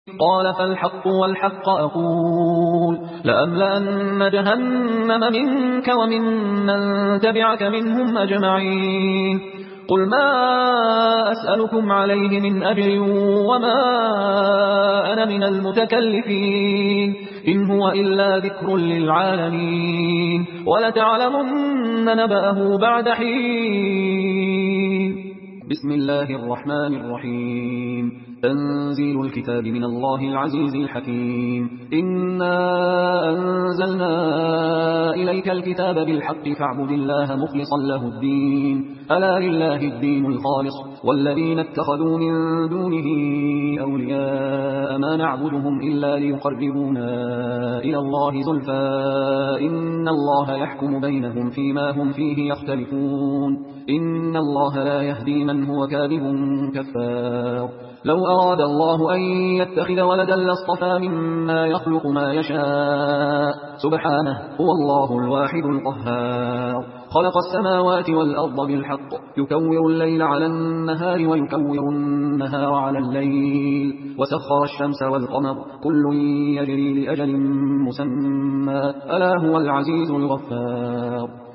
قال فالحق والحق أقول لأملأن جهنم منك ومن من تبعك منهم أجمعين. قل ما أسألكم عليه من أجر وما أنا من المتكلفين إن هو إلا ذكر للعالمين ولتعلمن نبأه بعد حين. بسم الله الرحمن الرحيم. تنزيل الكتاب من الله العزيز الحكيم. إنا أنزلنا إليك الكتاب بالحق فاعبد الله مخلصا له الدين ألا لله الدين الخالص والذين اتخذوا من دونه أولياء ما نعبدهم إلا ليقربونا إلى الله زلفى إن الله يحكم بينهم فيما هم فيه يختلفون إن الله لا يهدي من هو كاذب كفار. لو أراد الله أن يتخذ ولدا لاصطفى مما يخلق ما يشاء سبحانه هو الله الواحد القهار. خلق السماوات والأرض بالحق يكور الليل على النهار ويكور النهار على الليل وسخر الشمس والقمر كل يجري لأجل مسمى ألا هو العزيز الغفار.